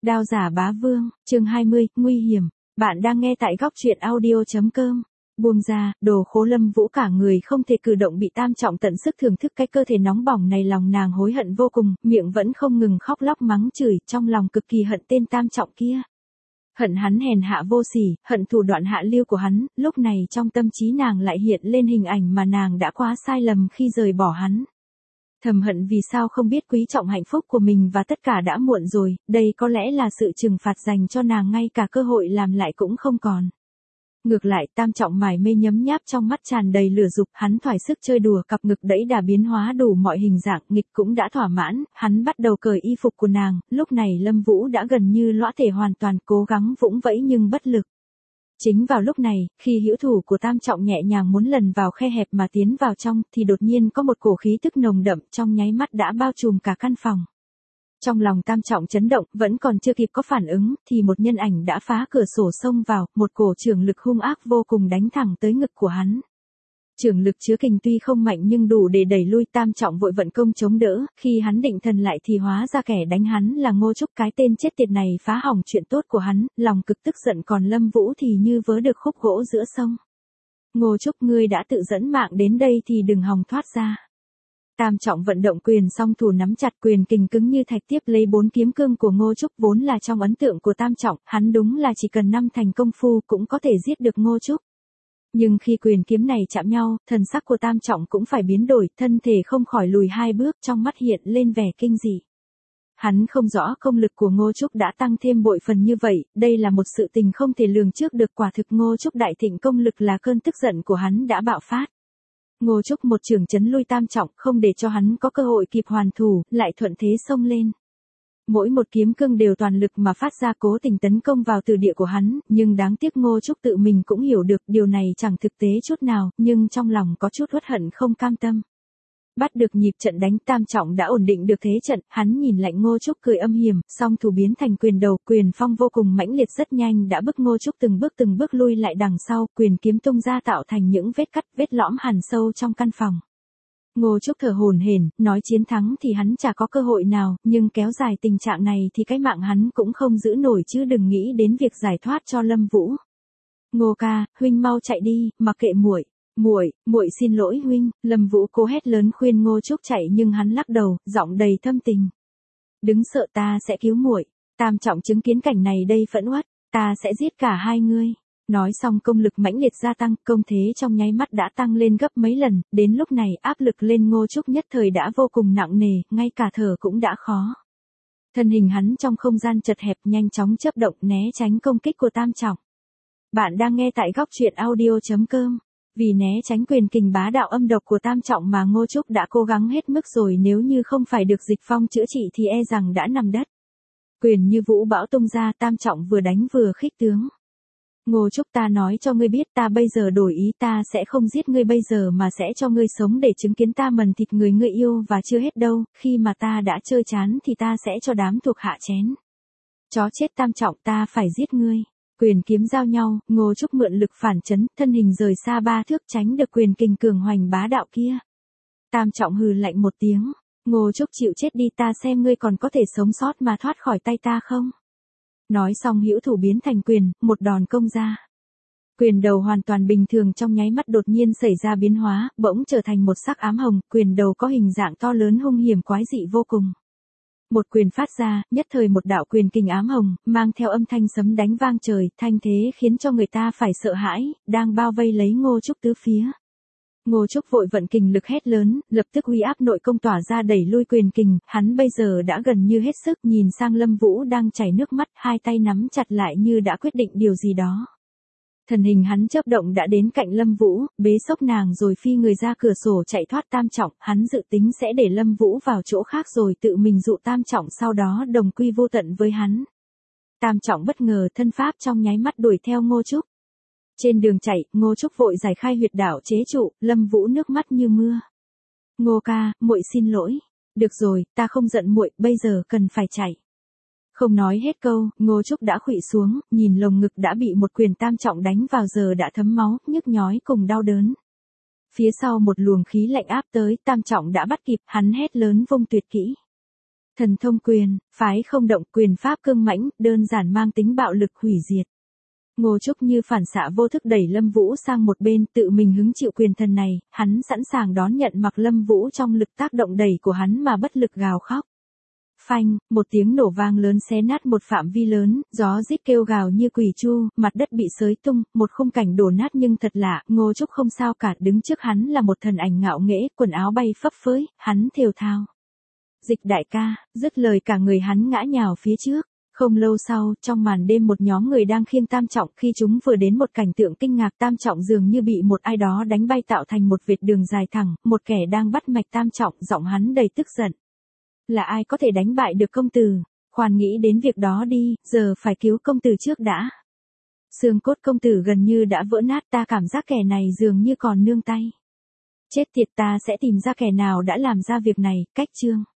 Đao giả bá vương, chương 20, nguy hiểm. Bạn đang nghe tại góc truyện audio.com. Buông ra, Đồ Khố Lâm Vũ cả người không thể cử động bị Tam Trọng tận sức thưởng thức cái cơ thể nóng bỏng này, lòng nàng hối hận vô cùng, miệng vẫn không ngừng khóc lóc mắng chửi, trong lòng cực kỳ hận tên Tam Trọng kia. Hận hắn hèn hạ vô sỉ, hận thủ đoạn hạ lưu của hắn, lúc này trong tâm trí nàng lại hiện lên hình ảnh mà nàng đã quá sai lầm khi rời bỏ hắn. Thầm hận vì sao không biết quý trọng hạnh phúc của mình và tất cả đã muộn rồi, đây có lẽ là sự trừng phạt dành cho nàng, ngay cả cơ hội làm lại cũng không còn. Ngược lại Tam Trọng mải mê nhấm nháp, trong mắt tràn đầy lửa dục, hắn thỏa sức chơi đùa, cặp ngực đẫy đà biến hóa đủ mọi hình dạng, nghịch cũng đã thỏa mãn, hắn bắt đầu cởi y phục của nàng, lúc này Lâm Vũ đã gần như lõa thể hoàn toàn, cố gắng vũng vẫy nhưng bất lực. Chính vào lúc này, khi hữu thủ của Tam Trọng nhẹ nhàng muốn lần vào khe hẹp mà tiến vào trong, thì đột nhiên có một cổ khí tức nồng đậm trong nháy mắt đã bao trùm cả căn phòng. Trong lòng Tam Trọng chấn động, vẫn còn chưa kịp có phản ứng, thì một nhân ảnh đã phá cửa sổ xông vào, một cổ chưởng lực hung ác vô cùng đánh thẳng tới ngực của hắn. Chưởng lực chứa kình tuy không mạnh nhưng đủ để đẩy lui Tam Trọng, vội vận công chống đỡ, khi hắn định thần lại thì hóa ra kẻ đánh hắn là Ngô Trúc, cái tên chết tiệt này phá hỏng chuyện tốt của hắn, lòng cực tức giận, còn Lâm Vũ thì như vớ được khúc gỗ giữa sông. Ngô Trúc, ngươi đã tự dẫn mạng đến đây thì đừng hòng thoát ra. Tam Trọng vận động quyền, song thủ nắm chặt quyền kình cứng như thạch, tiếp lấy 4 kiếm cương của Ngô Trúc, vốn là trong ấn tượng của Tam Trọng, hắn đúng là chỉ cần 5 thành công phu cũng có thể giết được Ngô Trúc. Nhưng khi quyền kiếm này chạm nhau, thần sắc của Tam Trọng cũng phải biến đổi, thân thể không khỏi lùi 2 bước, trong mắt hiện lên vẻ kinh dị. Hắn không rõ công lực của Ngô Trúc đã tăng thêm bội phần như vậy, đây là một sự tình không thể lường trước được, quả thực Ngô Trúc đại thịnh công lực là cơn tức giận của hắn đã bạo phát. Ngô Trúc một chưởng chấn lui Tam Trọng, không để cho hắn có cơ hội kịp hoàn thủ, lại thuận thế xông lên. Mỗi một kiếm cương đều toàn lực mà phát ra, cố tình tấn công vào từ địa của hắn, nhưng đáng tiếc Ngô Trúc tự mình cũng hiểu được điều này chẳng thực tế chút nào, nhưng trong lòng có chút uất hận không cam tâm. Bắt được nhịp trận đánh, Tam Trọng đã ổn định được thế trận, hắn nhìn lạnh Ngô Trúc cười âm hiểm, song thủ biến thành quyền đầu, quyền phong vô cùng mãnh liệt rất nhanh đã bức Ngô Trúc từng bước lui lại đằng sau, quyền kiếm tung ra tạo thành những vết cắt, vết lõm hằn sâu trong căn phòng. Ngô Trúc thở hổn hển, nói chiến thắng thì hắn chả có cơ hội nào, nhưng kéo dài tình trạng này thì cái mạng hắn cũng không giữ nổi, chứ đừng nghĩ đến việc giải thoát cho Lâm Vũ. Ngô ca, huynh mau chạy đi, mặc kệ muội. Muội xin lỗi huynh. Lâm Vũ cố hét lớn khuyên Ngô Trúc chạy, nhưng hắn lắc đầu, giọng đầy thâm tình. Đừng sợ, ta sẽ cứu muội. Tam Trọng chứng kiến cảnh này đây phẫn uất, ta sẽ giết cả hai ngươi. Nói xong công lực mãnh liệt gia tăng, công thế trong nháy mắt đã tăng lên gấp mấy lần, đến lúc này áp lực lên Ngô Trúc nhất thời đã vô cùng nặng nề, ngay cả thở cũng đã khó. Thân hình hắn trong không gian chật hẹp nhanh chóng chớp động né tránh công kích của Tam Trọng. Bạn đang nghe tại góc truyện audio.com. Vì né tránh quyền kình bá đạo âm độc của Tam Trọng mà Ngô Trúc đã cố gắng hết mức rồi, nếu như không phải được Dịch Phong chữa trị thì e rằng đã nằm đất. Quyền như vũ bão tung ra, Tam Trọng vừa đánh vừa khích tướng. Ngô Trúc, ta nói cho ngươi biết, ta bây giờ đổi ý, ta sẽ không giết ngươi bây giờ mà sẽ cho ngươi sống để chứng kiến ta mần thịt người ngươi yêu, và chưa hết đâu, khi mà ta đã chơi chán thì ta sẽ cho đám thuộc hạ chén. Chó chết Tam Trọng, ta phải giết ngươi. Quyền kiếm giao nhau, Ngô Trúc mượn lực phản chấn, thân hình rời xa 3 thước tránh được quyền kình cường hoành bá đạo kia. Tam Trọng hừ lạnh một tiếng, Ngô Trúc chịu chết đi, ta xem ngươi còn có thể sống sót mà thoát khỏi tay ta không. Nói xong hữu thủ biến thành quyền, một đòn công ra. Quyền đầu hoàn toàn bình thường trong nháy mắt đột nhiên xảy ra biến hóa, bỗng trở thành một sắc ám hồng, quyền đầu có hình dạng to lớn hung hiểm quái dị vô cùng. Một quyền phát ra, nhất thời một đạo quyền kình ám hồng, mang theo âm thanh sấm đánh vang trời, thanh thế khiến cho người ta phải sợ hãi, đang bao vây lấy Ngô Trúc tứ phía. Ngô Trúc vội vận kình lực hét lớn, lập tức uy áp nội công tỏa ra đẩy lui quyền kình, hắn bây giờ đã gần như hết sức, nhìn sang Lâm Vũ đang chảy nước mắt, hai tay nắm chặt lại như đã quyết định điều gì đó. Thần hình hắn chớp động đã đến cạnh Lâm Vũ, bế xốc nàng rồi phi người ra cửa sổ chạy thoát. Tam Trọng, hắn dự tính sẽ để Lâm Vũ vào chỗ khác rồi tự mình dụ Tam Trọng, sau đó đồng quy vô tận với hắn. Tam Trọng bất ngờ thân pháp trong nháy mắt đuổi theo Ngô Trúc. Trên đường chạy, Ngô Trúc vội giải khai huyệt đạo chế trụ, Lâm Vũ nước mắt như mưa. Ngô ca, muội xin lỗi. Được rồi, ta không giận muội, bây giờ cần phải chạy. Không nói hết câu, Ngô Trúc đã khuỵu xuống, nhìn lồng ngực đã bị một quyền Tam Trọng đánh vào giờ đã thấm máu, nhức nhói cùng đau đớn. Phía sau một luồng khí lạnh áp tới, Tam Trọng đã bắt kịp, hắn hét lớn vung tuyệt kỹ. Thần thông quyền, phái không động, quyền pháp cương mãnh, đơn giản mang tính bạo lực hủy diệt. Ngô Trúc như phản xạ vô thức đẩy Lâm Vũ sang một bên, tự mình hứng chịu quyền thần này, hắn sẵn sàng đón nhận mặc Lâm Vũ trong lực tác động đẩy của hắn mà bất lực gào khóc. Phanh, một tiếng nổ vang lớn xé nát một phạm vi lớn, gió rít kêu gào như quỷ chu, mặt đất bị xới tung, một khung cảnh đổ nát nhưng thật lạ, Ngô Trúc không sao cả, đứng trước hắn là một thần ảnh ngạo nghễ, quần áo bay phấp phới, hắn thều thào. Dịch đại ca, dứt lời cả người hắn ngã nhào phía trước. Không lâu sau, trong màn đêm một nhóm người đang khiêng Tam Trọng, khi chúng vừa đến một cảnh tượng kinh ngạc, Tam Trọng dường như bị một ai đó đánh bay tạo thành một vệt đường dài thẳng, một kẻ đang bắt mạch Tam Trọng, giọng hắn đầy tức giận. Là ai có thể đánh bại được công tử? Khoan nghĩ đến việc đó đi, giờ phải cứu công tử trước đã. Xương cốt công tử gần như đã vỡ nát, ta cảm giác kẻ này dường như còn nương tay. Chết tiệt, ta sẽ tìm ra kẻ nào đã làm ra việc này, cách chương.